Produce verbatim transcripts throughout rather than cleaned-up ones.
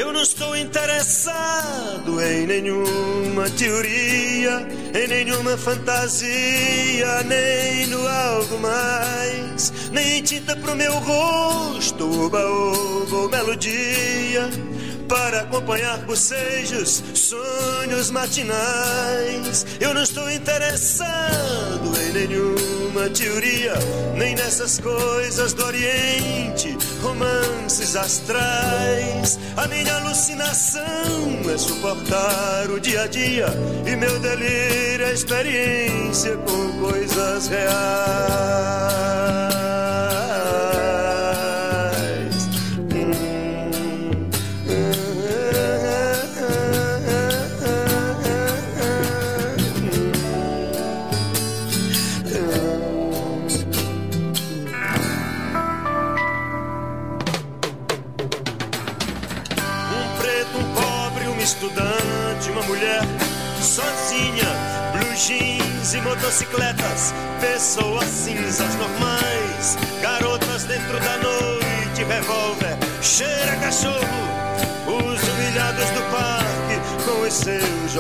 Eu não estou interessado em nenhuma teoria, em nenhuma fantasia, nem no algo mais, nem tinta pro meu rosto, oba-oba ou melodia, para acompanhar bocejos, sonhos matinais. Eu não estou interessado em nenhuma teoria, nem nessas coisas do Oriente, romances astrais. A minha alucinação é suportar o dia a dia, e meu delírio é experiência com coisas reais. Estudante, uma mulher sozinha, blue jeans e motocicletas, pessoas cinzas normais, garotas dentro da noite, revólver, cheira cachorro, os humilhados do parque com os seus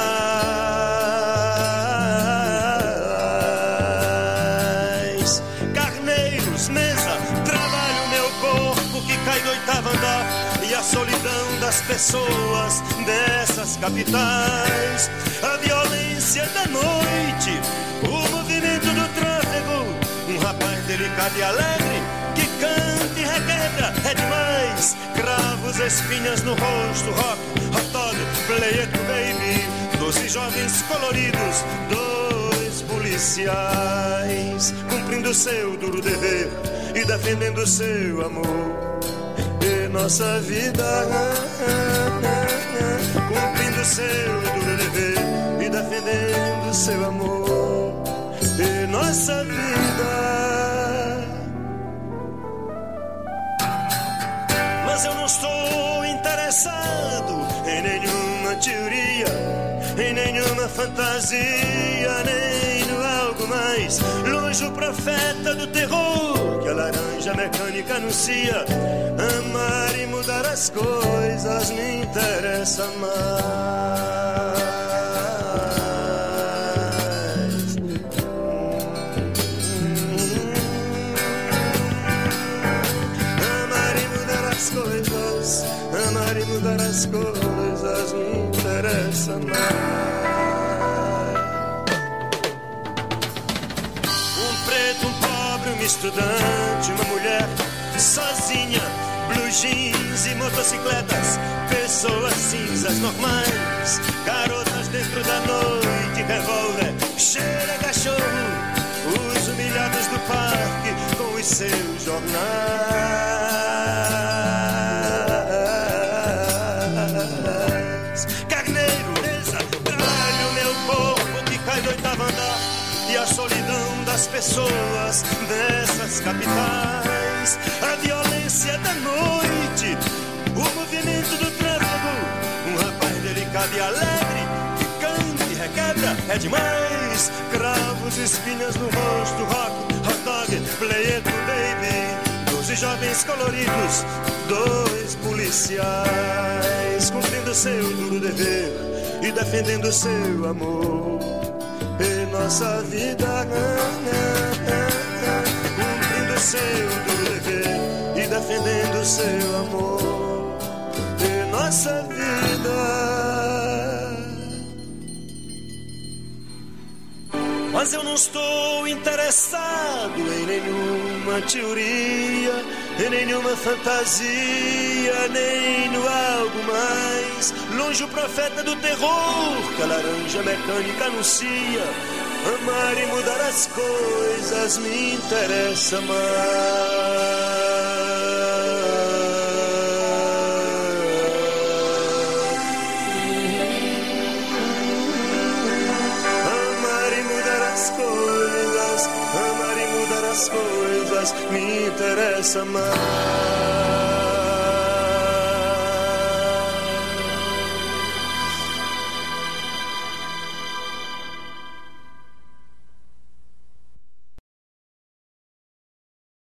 jornais, carneiros, mesa, trabalho meu corpo que cai do oitavo andar, e a solidão das pessoas dessas capitais, a violência da noite, o movimento do tráfego, um rapaz delicado e alegre que canta e requebra, é demais, cravos, espinhas no rosto, rock, hot dog, play it baby, doze jovens coloridos, dois policiais, cumprindo seu duro dever e defendendo seu amor. Nossa vida, cumprindo seu duro dever e defendendo seu amor. E nossa vida. Mas eu não estou interessado em nenhuma teoria, em nenhuma fantasia, nem no algo mais longe o profeta do terror que a laranja mecânica anuncia. Amar e mudar as coisas me interessa mais. Amar e mudar as coisas, amar e mudar as coisas me interessa mais. Um preto, um pobre, um estudante, uma mulher sozinha, blue jeans e motocicletas, pessoas cinzas normais, garotas dentro da noite, revólver, cheira cachorro, os humilhados do parque com os seus jornais, carneiro, mesa, trabalho meu corpo que cai do oitavo andar, e a solidão das pessoas dessas capitais, a violência da noite, o movimento do tráfego, um rapaz delicado e alegre que canta e requebra, é demais, cravos, espinhas no rosto, rock, hot dog, play it baby, doze jovens coloridos, dois policiais, cumprindo seu duro dever e defendendo seu amor. E nossa vida, cumprindo seu duro dever e defendendo seu amor. E nossa vida. Mas eu não estou interessado em nenhuma teoria, em nenhuma fantasia, nem no algo mais longe o profeta do terror que a laranja mecânica anuncia. Amar e mudar as coisas me interessa mais. Amar e mudar as coisas, amar e mudar as coisas me interessa mais.